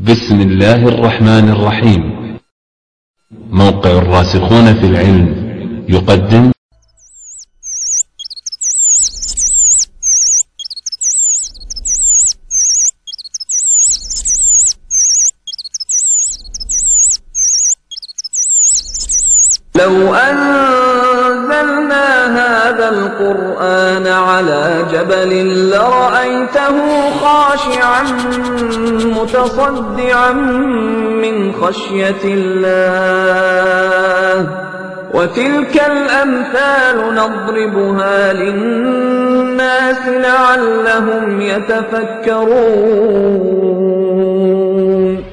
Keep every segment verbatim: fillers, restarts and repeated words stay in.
بسم الله الرحمن الرحيم. موقع الراسخون في العلم يقدم لو أنزلنا هذا القرآن على جبل لرأيته خاشعا متصدعا من خشية الله وتلك الأمثال نضربها للناس لعلهم يتفكرون.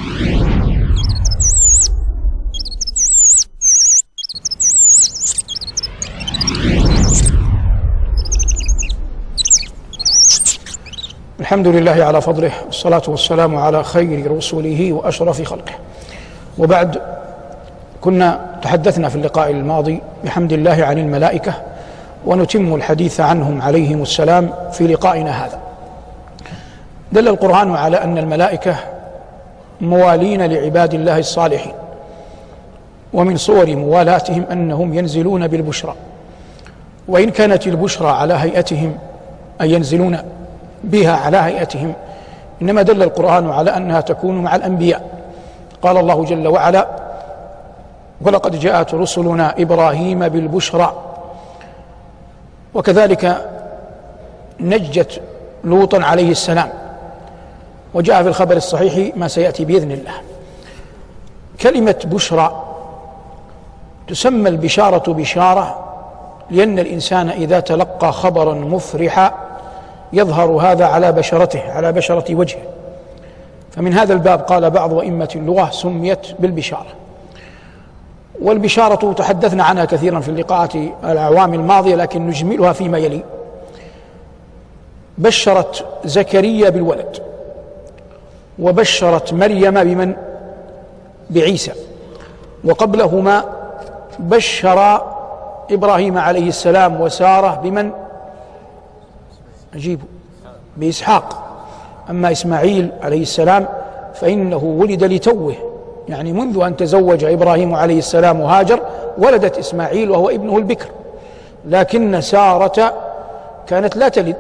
الحمد لله على فضله، والصلاة والسلام على خير رسله وأشرف خلقه، وبعد. كنا تحدثنا في اللقاء الماضي بحمد الله عن الملائكة، ونتم الحديث عنهم عليهم السلام في لقائنا هذا. دل القرآن على أن الملائكة موالين لعباد الله الصالحين، ومن صور موالاتهم أنهم ينزلون بالبشرى، وإن كانت البشرى على هيئتهم أي ينزلون بها على هيئتهم، إنما دل القرآن على أنها تكون مع الأنبياء. قال الله جل وعلا: ولقد جاءت رسلنا إبراهيم بالبشرى. وكذلك نجت لوطا عليه السلام، وجاء في الخبر الصحيح ما سيأتي بإذن الله. كلمة بشرى تسمى البشارة بشارة، لأن الإنسان إذا تلقى خبرا مفرحا يظهر هذا على بشرته، على بشرة وجهه. فمن هذا الباب قال بعض أئمة اللغة سميت بالبشارة. والبشارة تحدثنا عنها كثيرا في اللقاءات الأعوام الماضية، لكن نجملها فيما يلي. بشرت زكريا بالولد، وبشرت مريم بمن؟ بعيسى. وقبلهما بشر إبراهيم عليه السلام وسارة بمن؟ أجيبوا بإسحاق. أما إسماعيل عليه السلام فإنه ولد لتوه، يعني منذ أن تزوج إبراهيم عليه السلام هاجر ولدت إسماعيل وهو ابنه البكر، لكن سارة كانت لا تلد،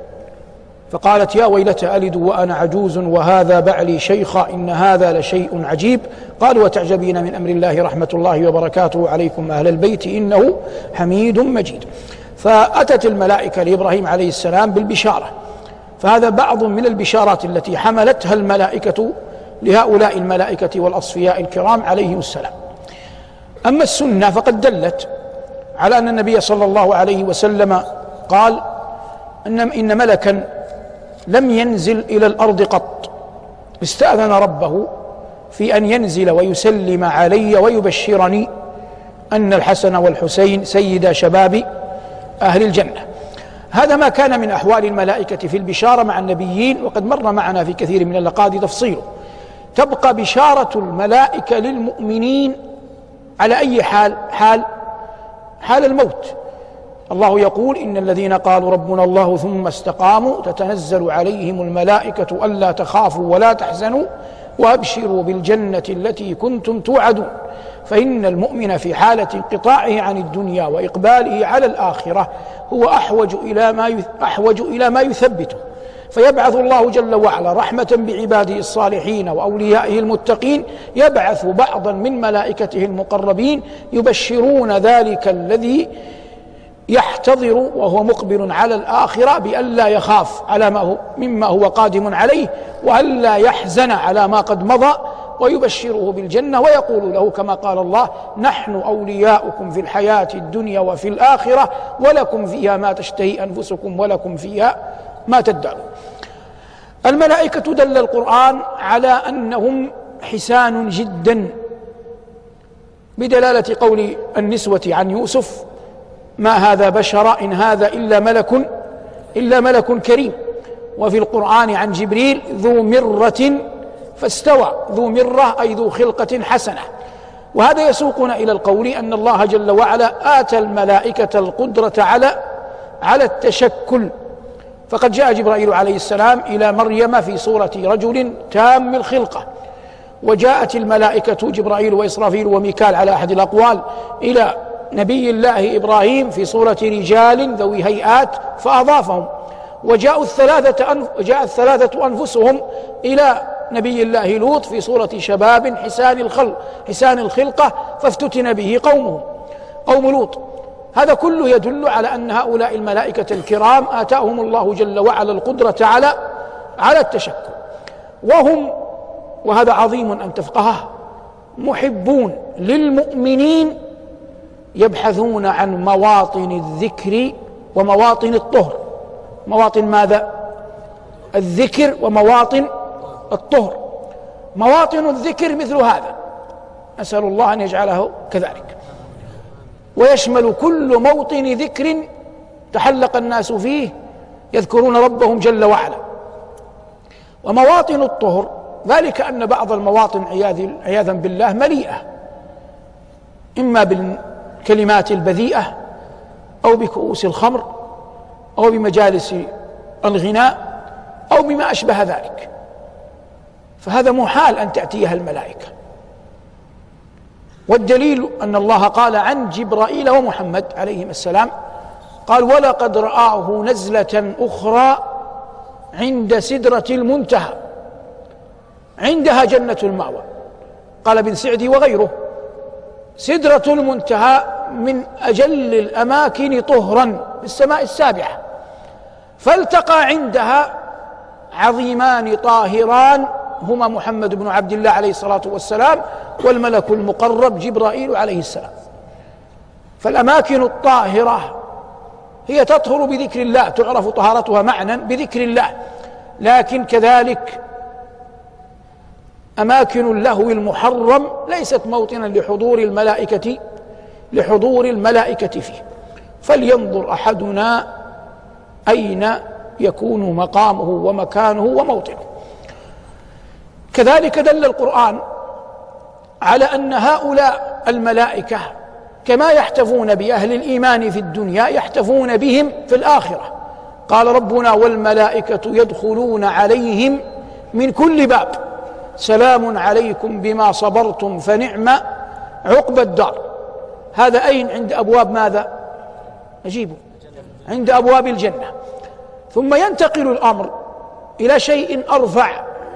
فقالت: يا ويلتى ألد وأنا عجوز وهذا بعلي شيخا إن هذا لشيء عجيب. قالوا: وتعجبين من أمر الله رحمة الله وبركاته عليكم أهل البيت إنه حميد مجيد. فأتت الملائكة لإبراهيم عليه السلام بالبشارة، فهذا بعض من البشارات التي حملتها الملائكة لهؤلاء الملائكة والأصفياء الكرام عليهم السلام. أما السنة فقد دلت على أن النبي صلى الله عليه وسلم قال إن, إن ملكا لم ينزل إلى الأرض قط استأذن ربه في أن ينزل ويسلم علي ويبشرني أن الحسن والحسين سيدا شباب أهل الجنة. هذا ما كان من أحوال الملائكة في البشارة مع النبيين، وقد مر معنا في كثير من اللقاءات تفصيله. تبقى بشارة الملائكة للمؤمنين على أي حال؟ حال حال الموت. الله يقول: إن الذين قالوا ربنا الله ثم استقاموا تتنزل عليهم الملائكة ألا تخافوا ولا تحزنوا وأبشروا بالجنة التي كنتم توعدون. فإن المؤمن في حالة انقطاعه عن الدنيا وإقباله على الآخرة هو أحوج إلى ما أحوج إلى ما يثبته، فيبعث الله جل وعلا رحمة بعباده الصالحين وأوليائه المتقين، يبعث بعضا من ملائكته المقربين يبشرون ذلك الذي يحتضر وهو مقبل على الآخرة بأن لا يخاف على ما هو مما هو قادم عليه، وأن لا يحزن على ما قد مضى، ويبشره بالجنة ويقول له كما قال الله: نحن أولياؤكم في الحياة الدنيا وفي الآخرة ولكم فيها ما تشتهي أنفسكم ولكم فيها ما تدعون. الملائكة دل القرآن على أنهم حسان جدا، بدلالة قول النسوة عن يوسف: ما هذا بشر إن هذا إلا ملك إلا ملك كريم. وفي القرآن عن جبريل: ذو مرة فاستوى. ذو مرة أي ذو خلقة حسنة. وهذا يسوقنا إلى القول أن الله جل وعلا آتى الملائكة القدرة على على التشكل فقد جاء جبرائيل عليه السلام إلى مريم في صورة رجل تام الخلقة، وجاءت الملائكة جبرائيل وإسرافيل وميكال على أحد الأقوال إلى نبي الله إبراهيم في صورة رجال ذوي هيئات فأضافهم، وجاءوا الثلاثة أنف جاء الثلاثة أنفسهم إلى نبي الله لوط في صورة شباب حسان الخلق حسان الخلقة فافتتن به قومه قوم لوط. هذا كله يدل على أن هؤلاء الملائكة الكرام آتاهم الله جل وعلا القدرة على على التشكل، وهم، وهذا عظيم أن تفقهه، محبون للمؤمنين، يبحثون عن مواطن الذكر ومواطن الطهر. مواطن ماذا؟ الذكر ومواطن الطهر. مواطن الذكر مثل هذا، نسأل الله أن يجعله كذلك، ويشمل كل موطن ذكر تحلق الناس فيه يذكرون ربهم جل وعلا. ومواطن الطهر ذلك أن بعض المواطن عياذا بالله مليئة، إما بالكلمات البذيئة أو بكؤوس الخمر أو بمجالس الغناء أو بما أشبه ذلك، فهذا محال أن تأتيها الملائكة. والدليل أن الله قال عن جبرائيل ومحمد عليهما السلام، قال ولقد رآه نزلة أخرى عند سدرة المنتهى، عندها جنة المأوى. قال ابن سعدي وغيره سدرة المنتهى من أجل الأماكن طهرا في السماء السابعة، فالتقى عندها عظيمان طاهران هما محمد بن عبد الله عليه الصلاة والسلام والملك المقرب جبرائيل عليه السلام. فالأماكن الطاهرة هي تطهر بذكر الله، تعرف طهارتها معنى بذكر الله، لكن كذلك أماكن اللهو المحرم ليست موطنا لحضور الملائكة لحضور الملائكة فيه. فلينظر أحدنا أين يكون مقامه ومكانه وموطنه. كذلك دل القرآن على أن هؤلاء الملائكة كما يحتفون بأهل الإيمان في الدنيا يحتفون بهم في الآخرة. قال ربنا والملائكة يدخلون عليهم من كل باب سلام عليكم بما صبرتم فنعم عقبى الدار. هذا أين؟ عند أبواب ماذا؟ أجيبوا، عند أبواب الجنة. ثم ينتقل الأمر إلى شيء أرفع،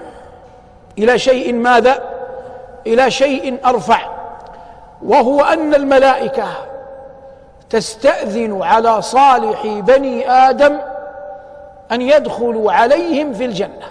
إلى شيء ماذا؟ إلى شيء أرفع، وهو أن الملائكة تستأذن على صالح بني آدم أن يدخلوا عليهم في الجنة.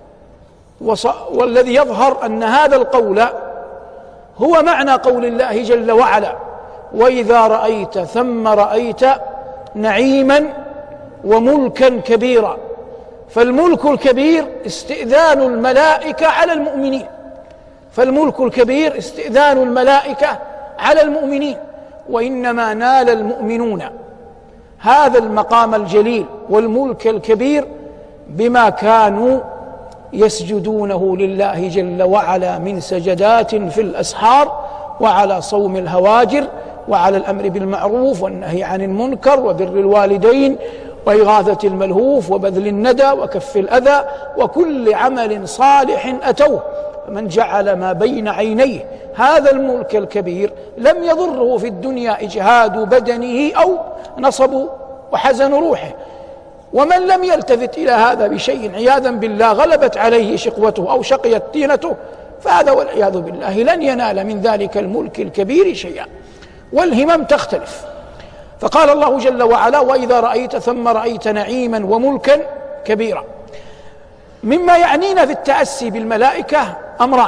والذي يظهر أن هذا القول هو معنى قول الله جل وعلا وإذا رأيت ثم رأيت نعيما وملكا كبيرا. فالملك الكبير استئذان الملائكة على المؤمنين، فالملك الكبير استئذان الملائكة على المؤمنين، وإنما نال المؤمنون هذا المقام الجليل والملك الكبير بما كانوا يسجدونه لله جل وعلا من سجدات في الأسحار، وعلى صوم الهواجر، وعلى الأمر بالمعروف والنهي عن المنكر، وبر الوالدين، وإغاثة الملهوف، وبذل الندى، وكف الأذى، وكل عمل صالح أتوه. فمن جعل ما بين عينيه هذا الملك الكبير لم يضره في الدنيا إجهاد بدنه أو نصب وحزن روحه. ومن لم يلتفت إلى هذا بشيء عياذا بالله غلبت عليه شقوته أو شقيت طينته، فهذا والعياذ بالله لن ينال من ذلك الملك الكبير شيئا، والهمم تختلف. فقال الله جل وعلا وإذا رأيت ثم رأيت نعيما وملكا كبيرا. مما يعنينا في التأسي بالملائكة أمران: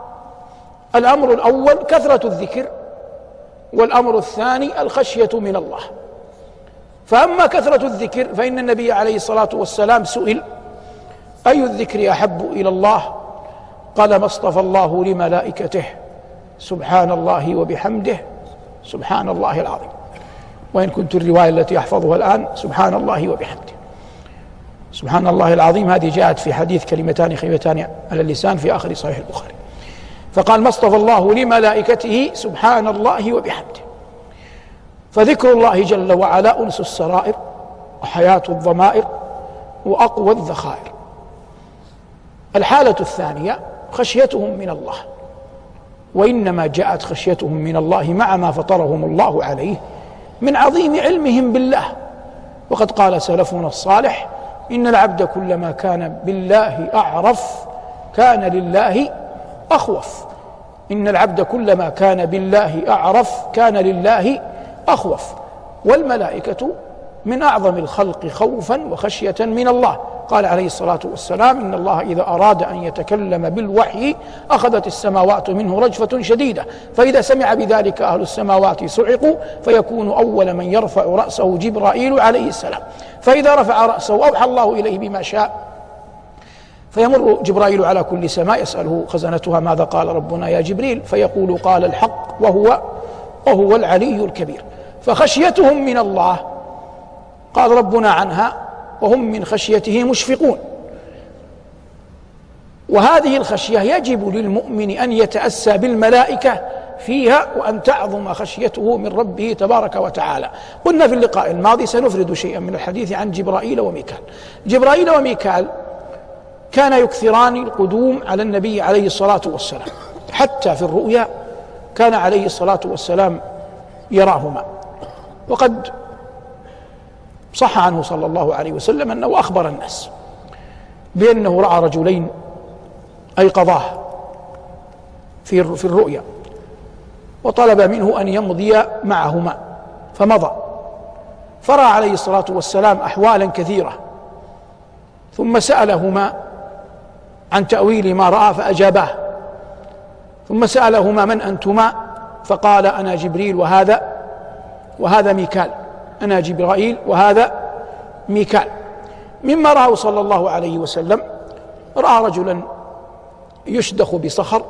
الأمر الأول كثرة الذكر، والأمر الثاني الخشية من الله. فأما كثرة الذكر فإن النبي عليه الصلاة والسلام سئل أي الذكر أحب إلى الله؟ قال ما اصطفى الله لملائكته سبحان الله وبحمده سبحان الله العظيم، وإن كنت الرواية التي أحفظها الآن سبحان الله وبحمده. سبحان الله العظيم هذه جاءت في حديث كلمتان خفيفتان على اللسان في آخر صحيح البخاري. فقال ما اصطفى الله لملائكته سبحان الله وبحمده. فذكر الله جل وعلا أنس السرائر وحياة الضمائر، وأقوى الذخائر. الحالة الثانية خشيتهم من الله، وإنما جاءت خشيتهم من الله مع ما فطرهم الله عليه من عظيم علمهم بالله. وقد قال سلفنا الصالح: إن العبد كلما كان بالله أعرف كان لله أخوف. إن العبد كلما كان بالله أعرف كان لله أخوف. والملائكة من أعظم الخلق خوفا وخشية من الله. قال عليه الصلاة والسلام: إن الله إذا أراد أن يتكلم بالوحي أخذت السماوات منه رجفة شديدة، فإذا سمع بذلك أهل السماوات صعقوا، فيكون أول من يرفع رأسه جبرائيل عليه السلام، فإذا رفع رأسه أوحى الله إليه بما شاء، فيمر جبرائيل على كل سماء يسأله خزنتها: ماذا قال ربنا يا جبريل؟ فيقول: قال الحق وهو وهو العلي الكبير. فخشيتهم من الله قال ربنا عنها: وهم من خشيته مشفقون. وهذه الخشية يجب للمؤمن أن يتأسى بالملائكة فيها، وأن تعظم خشيته من ربه تبارك وتعالى. قلنا في اللقاء الماضي سنفرد شيئا من الحديث عن جبرائيل وميكال. جبرائيل وميكال كان يكثران القدوم على النبي عليه الصلاة والسلام، حتى في الرؤيا كان عليه الصلاة والسلام يراهما. وقد صح عنه صلى الله عليه وسلم أنه أخبر الناس بأنه رأى رجلين أيقظاه في في الرؤيا، وطلب منه أن يمضي معهما، فمضى، فرأى عليه الصلاة والسلام أحوالا كثيرة، ثم سألهما عن تأويل ما رأى فأجاباه، ثم سألهما: من أنتما؟ فقال: أنا جبريل وهذا وهذا ميكال. أنا جبرائيل وهذا ميكال. مما رأى صلى الله عليه وسلم: رأى رجلا يشدخ بصخر،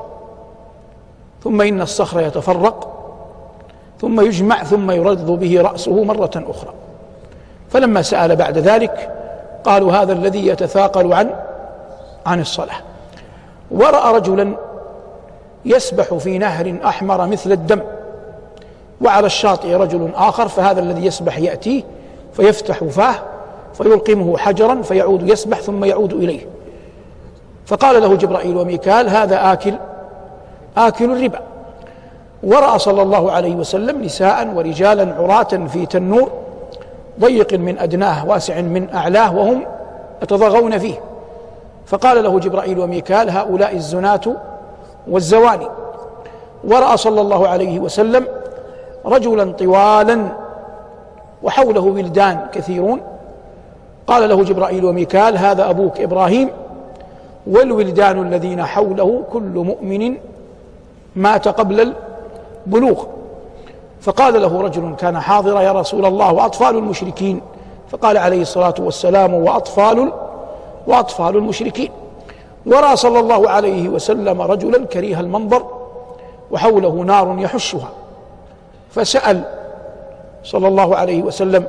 ثم إن الصخر يتفرق، ثم يجمع، ثم يرد به رأسه مرة أخرى. فلما سأل بعد ذلك قالوا: هذا الذي يتثاقل عن عن الصلاة. ورأى رجلا يسبح في نهر أحمر مثل الدم، وعلى الشاطئ رجل آخر، فهذا الذي يسبح يأتيه فيفتح فاه فيلقمه حجرا فيعود يسبح ثم يعود إليه. فقال له جبرائيل وميكال: هذا آكل آكل الربا. ورأى صلى الله عليه وسلم نساء ورجالا عراة في تنور ضيق من أدناه واسع من أعلاه، وهم يتضاغون فيه. فقال له جبرائيل وميكال: هؤلاء الزناة والزواني. ورأى صلى الله عليه وسلم رجلا طوالا وحوله ولدان كثيرون. قال له جبرائيل وميكال: هذا أبوك إبراهيم، والولدان الذين حوله كل مؤمن مات قبل البلوغ. فقال له رجل كان حاضرا: يا رسول الله، وأطفال المشركين؟ فقال عليه الصلاة والسلام: وأطفال وأطفال المشركين. ورأى صلى الله عليه وسلم رجلا كريه المنظر وحوله نار يحشها، فسأل صلى الله عليه وسلم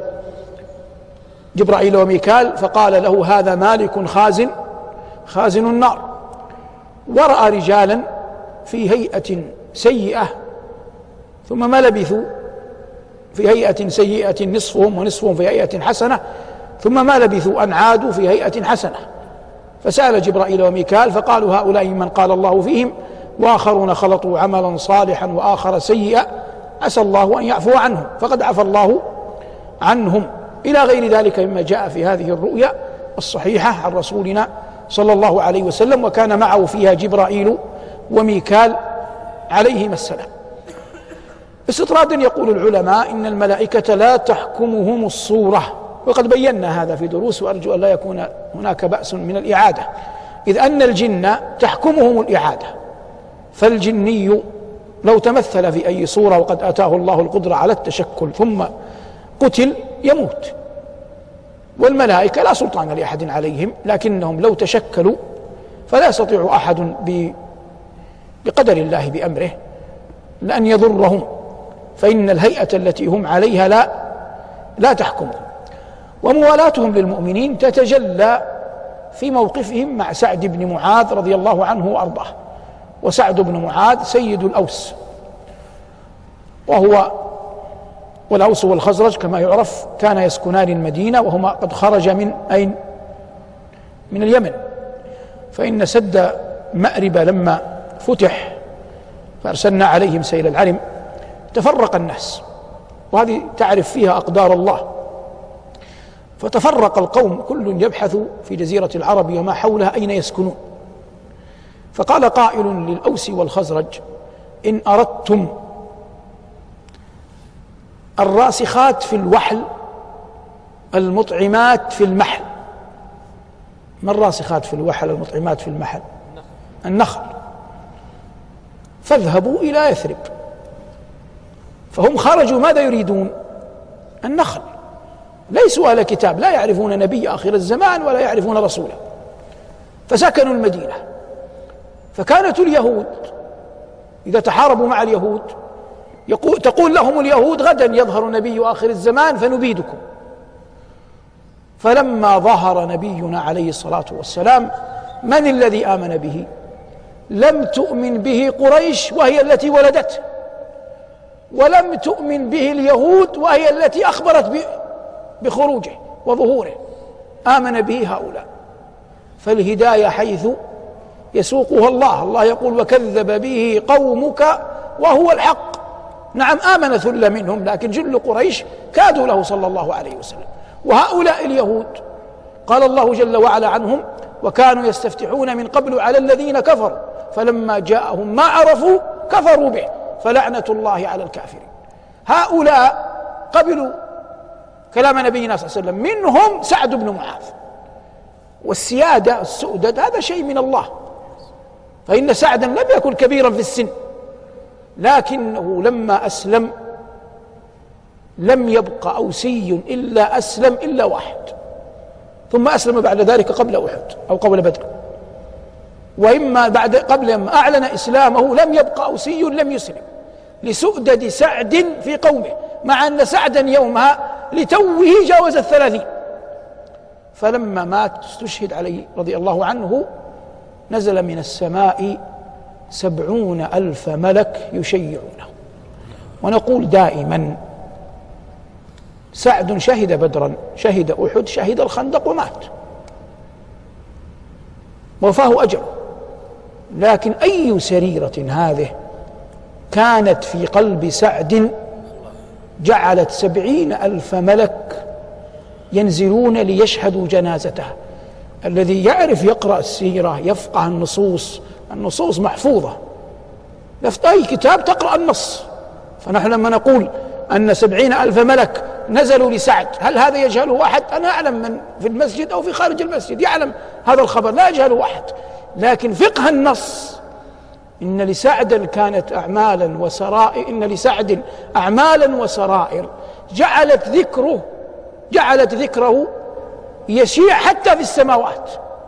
جبرائيل وميكال، فقال له: هذا مالك خازن خازن النار. ورأى رجالا في هيئة سيئة، ثم ما لبثوا في هيئة سيئة نصفهم ونصفهم في هيئة حسنة، ثم ما لبثوا أن عادوا في هيئة حسنة. فسأل جبرائيل وميكال فقالوا: هؤلاء من قال الله فيهم، وآخرون خلطوا عملا صالحا وآخر سيئا، عسى الله أن يعفو عنهم، فقد عفى الله عنهم، إلى غير ذلك مما جاء في هذه الرؤيا الصحيحة عن رسولنا صلى الله عليه وسلم. وكان معه فيها جبرائيل وميكال عليهما السلام. استطرادا يقول العلماء: إن الملائكة لا تحكمهم الصورة، وقد بينا هذا في دروس، وأرجو أن لا يكون هناك بأس من الإعادة، إذ أن الجن تحكمهم الإعادة. فالجني لو تمثل في أي صورة وقد آتاه الله القدرة على التشكل ثم قتل يموت. والملائكة لا سلطان لأحد عليهم، لكنهم لو تشكلوا فلا يستطيع أحد بقدر الله بأمره لأن يضرهم، فإن الهيئة التي هم عليها لا لا تحكمهم. وموالاتهم للمؤمنين تتجلى في موقفهم مع سعد بن معاذ رضي الله عنه وأرضاه. وسعد بن معاذ سيد الأوس، وهو والأوس والخزرج كما يعرف كان يسكنان المدينة، وهما قد خرج من أين؟ من اليمن، فإن سد مأرب لما فتح فأرسلنا عليهم سيل العرم تفرق الناس، وهذه تعرف فيها أقدار الله، فتفرق القوم كل يبحث في جزيرة العرب وما حولها أين يسكنون. فقال قائل للأوس والخزرج: إن أردتم الراسخات في الوحل المطعمات في المحل. ما الراسخات في الوحل المطعمات في المحل؟ النخل. فاذهبوا إلى يثرب. فهم خرجوا ماذا يريدون؟ النخل. ليسوا أهل كتاب، لا يعرفون نبي آخر الزمان ولا يعرفون رسوله، فسكنوا المدينة. فكانت اليهود إذا تحاربوا مع اليهود يقول تقول لهم اليهود: غدا يظهر نبي آخر الزمان فنبيدكم. فلما ظهر نبينا عليه الصلاة والسلام من الذي آمن به؟ لم تؤمن به قريش وهي التي ولدته، ولم تؤمن به اليهود وهي التي أخبرت بخروجه وظهوره، آمن به هؤلاء. فالهداية حيث يسوقها الله، الله يقول: وكذب به قومك وهو الحق. نعم، آمن ثلة منهم، لكن جل قريش كادوا له صلى الله عليه وسلم. وهؤلاء اليهود قال الله جل وعلا عنهم: وكانوا يستفتحون من قبل على الذين كفروا فلما جاءهم ما عرفوا كفروا به فلعنة الله على الكافرين. هؤلاء قبلوا كلام نبينا صلى الله عليه وسلم، منهم سعد بن معاذ. والسيادة السؤدد هذا شيء من الله، فإن سعدا لم يكن كبيرا في السن، لكنه لما أسلم لم يبق أوسي إلا أسلم إلا واحد، ثم أسلم بعد ذلك قبل أحد أو قبل بدر، وإما بعد قبل ما أعلن إسلامه لم يبق أوسي لم يسلم لسؤدد سعد في قومه، مع أن سعدا يومها لتوه جاوز الثلاثين. فلما مات استشهد عليه رضي الله عنه نزل من السماء سبعون ألف ملك يشيعونه. ونقول دائما: سعد شهد بدرا، شهد أحد، شهد الخندق ومات وفاه أجره، لكن أي سريرة هذه كانت في قلب سعد جعلت سبعين ألف ملك ينزلون ليشهدوا جنازته. الذي يعرف يقرأ السيرة يفقه النصوص، النصوص محفوظة، لفت أي كتاب تقرأ النص. فنحن لما نقول أن سبعين ألف ملك نزلوا لسعد، هل هذا يجهله أحد؟ أنا أعلم من في المسجد أو في خارج المسجد يعلم هذا الخبر، لا يجهله أحد، لكن فقه النص إن لسعد كانت أعمالا وسرائر، إن لسعد أعمالا وسرائر جعلت ذكره جعلت ذكره يشيع حتى في السماوات.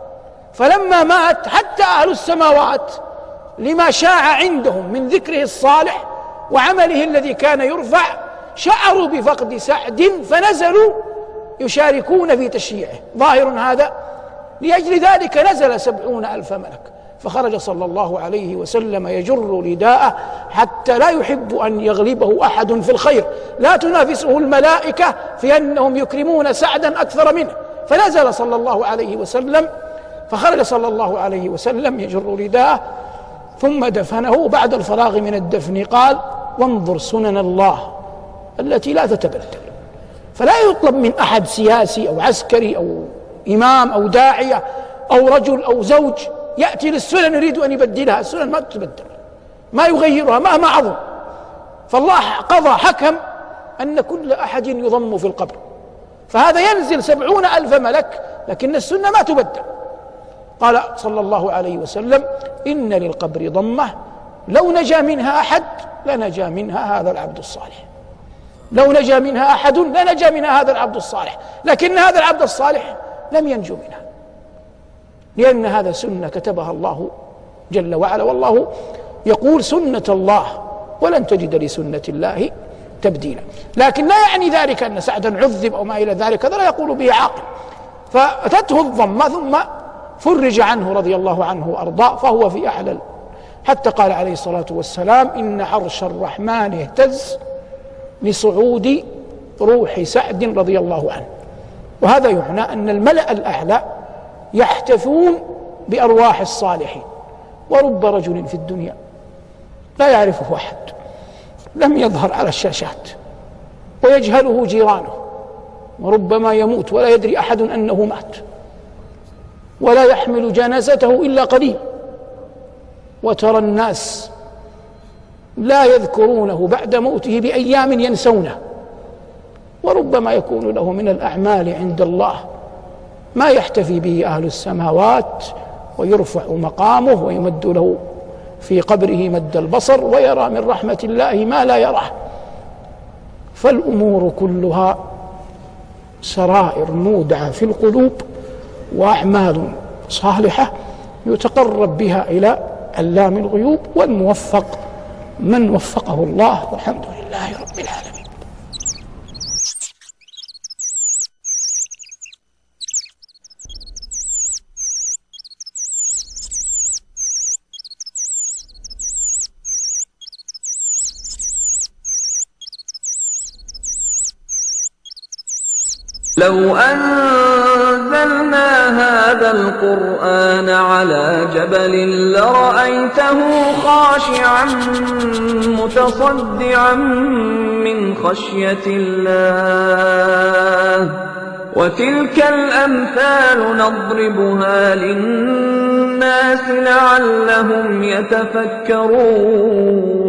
فلما مات حتى أهل السماوات لما شاع عندهم من ذكره الصالح وعمله الذي كان يرفع شعروا بفقد سعد فنزلوا يشاركون في تشييعه. ظاهر هذا، لأجل ذلك نزل سبعون ألف ملك، فخرج صلى الله عليه وسلم يجر رداءه حتى لا يحب أن يغلبه أحد في الخير، لا تنافسه الملائكة في أنهم يكرمون سعدا أكثر منه، فنزل صلى الله عليه وسلم، فخرج صلى الله عليه وسلم يجر رداءه ثم دفنه. بعد الفراغ من الدفن قال: وانظر سنن الله التي لا تتبدل. فلا يطلب من أحد سياسي أو عسكري أو إمام أو داعية أو رجل أو زوج يأتي للسنن يريد أن يبدلها، السنن ما تتبدل، ما يغيرها مهما عظم. فالله قضى حكم أن كل أحد يضم في القبر، فهذا ينزل سبعون ألف ملك لكن السنة ما تبدل. قال صلى الله عليه وسلم: إن للقبر ضمة لو نجا منها أحد لنجا منها هذا العبد الصالح، لو نجا منها أحد لنجا منها هذا العبد الصالح، لكن هذا العبد الصالح لم ينجو منها، لأن هذا سنة كتبها الله جل وعلا. والله يقول: سنة الله ولن تجد لسنة الله تبديلا. لكن لا يعني ذلك أن سعدا عذب أو ما إلى ذلك، هذا لا يقول به عاقل. فأتته الضمة ثم فرج عنه رضي الله عنه وأرضاه، فهو في أعلى، حتى قال عليه الصلاة والسلام: إن عرش الرحمن اهتز لصعود روح سعد رضي الله عنه. وهذا يعنى أن الملأ الأعلى يحتفون بأرواح الصالحين. ورب رجل في الدنيا لا يعرفه أحد، لم يظهر على الشاشات ويجهله جيرانه، وربما يموت ولا يدري أحد أنه مات، ولا يحمل جنازته إلا قليل. وترى الناس لا يذكرونه بعد موته بأيام ينسونه، وربما يكون له من الأعمال عند الله ما يحتفي به أهل السماوات، ويرفع مقامه ويمد له في قبره مد البصر، ويرى من رحمة الله ما لا يراه. فالأمور كلها سرائر مودعة في القلوب، وأعمال صالحة يتقرب بها إلى علام الغيوب، والموفق من وفقه الله، والحمد لله رب العالمين. لو أنزلنا هذا القرآن على جبل لرأيته خاشعا متصدعا من خشية الله. وتلك الأمثال نضربها للناس لعلهم يتفكرون.